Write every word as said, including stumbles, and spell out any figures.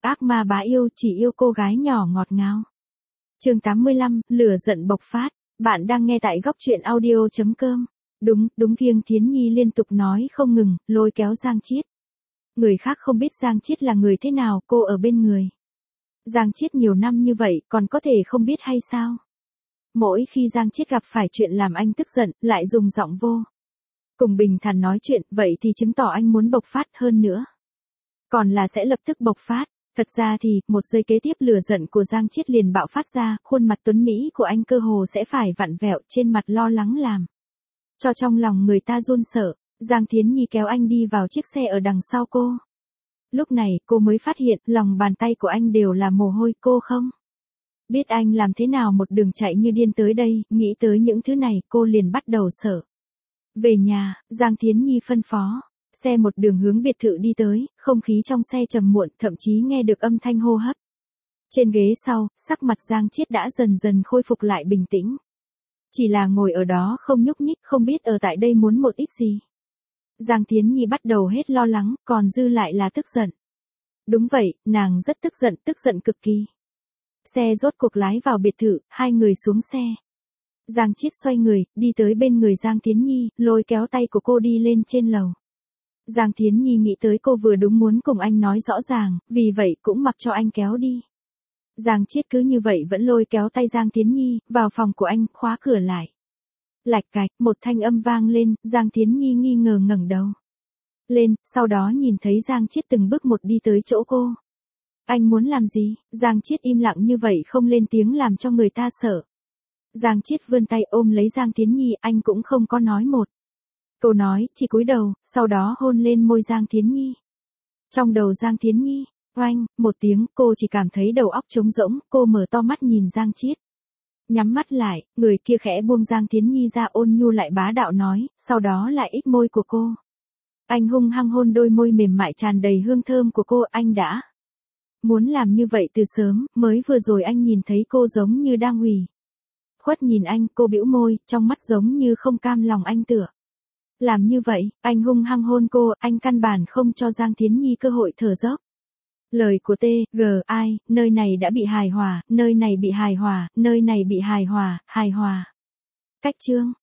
ác ma bá yêu chỉ yêu cô gái nhỏ ngọt ngào. Chương tám mươi lăm, lửa giận bộc phát. Bạn đang nghe tại góc truyện audio chấm com. Đúng, đúng Kiêng Thiến Nhi liên tục nói không ngừng, lôi kéo Giang Chiết. Người khác không biết Giang Chiết là người thế nào, cô ở bên người. Giang Chiết nhiều năm như vậy, còn có thể không biết hay sao? Mỗi khi Giang Chiết gặp phải chuyện làm anh tức giận, lại dùng giọng vô cùng bình thản nói chuyện, vậy thì chứng tỏ anh muốn bộc phát hơn nữa. Còn là sẽ lập tức bộc phát. Thật ra thì, một giây kế tiếp lửa giận của Giang Chiết liền bạo phát ra, khuôn mặt tuấn Mỹ của anh cơ hồ sẽ phải vặn vẹo, trên mặt lo lắng làm cho trong lòng người ta run sợ. Giang Thiến Nhi kéo anh đi vào chiếc xe ở đằng sau cô. Lúc này, cô mới phát hiện, lòng bàn tay của anh đều là mồ hôi, cô không biết anh làm thế nào một đường chạy như điên tới đây, nghĩ tới những thứ này, cô liền bắt đầu sợ. Về nhà, Giang Thiến Nhi phân phó. Xe một đường hướng biệt thự đi tới, không khí trong xe trầm muộn, thậm chí nghe được âm thanh hô hấp. Trên ghế sau, sắc mặt Giang Chiết đã dần dần khôi phục lại bình tĩnh. Chỉ là ngồi ở đó không nhúc nhích, không biết ở tại đây muốn một ít gì. Giang Thiến Nhi bắt đầu hết lo lắng, còn dư lại là tức giận. Đúng vậy, nàng rất tức giận, tức giận cực kỳ. Xe rốt cuộc lái vào biệt thự, hai người xuống xe. Giang Chiết xoay người, đi tới bên người Giang Thiến Nhi, lôi kéo tay của cô đi lên trên lầu. Giang Thiến Nhi nghĩ tới cô vừa đúng muốn cùng anh nói rõ ràng, vì vậy cũng mặc cho anh kéo đi. Giang Chiết cứ như vậy vẫn lôi kéo tay Giang Thiến Nhi, vào phòng của anh, khóa cửa lại. Lạch cạch, một thanh âm vang lên, Giang Thiến Nhi nghi ngờ ngẩng đầu lên, sau đó nhìn thấy Giang Chiết từng bước một đi tới chỗ cô. Anh muốn làm gì? Giang Chiết im lặng như vậy không lên tiếng làm cho người ta sợ. Giang Chiết vươn tay ôm lấy Giang Thiến Nhi, anh cũng không có nói một câu nói, chỉ cúi đầu, sau đó hôn lên môi Giang Thiến Nhi. Trong đầu Giang Thiến Nhi, oanh, một tiếng, cô chỉ cảm thấy đầu óc trống rỗng, cô mở to mắt nhìn Giang Chiết. Nhắm mắt lại, người kia khẽ buông Giang Thiến Nhi ra, ôn nhu lại bá đạo nói, sau đó lại ích môi của cô. Anh hung hăng hôn đôi môi mềm mại tràn đầy hương thơm của cô, anh đã muốn làm như vậy từ sớm, mới vừa rồi anh nhìn thấy cô giống như đang ủy khuất nhìn anh, cô bĩu môi, trong mắt giống như không cam lòng anh tựa. Làm như vậy, anh hung hăng hôn cô, anh căn bản không cho Giang Thiến Nhi cơ hội thở dốc. Lời của T, G, I, nơi này đã bị hài hòa, nơi này bị hài hòa, nơi này bị hài hòa, hài hòa. Cách chương.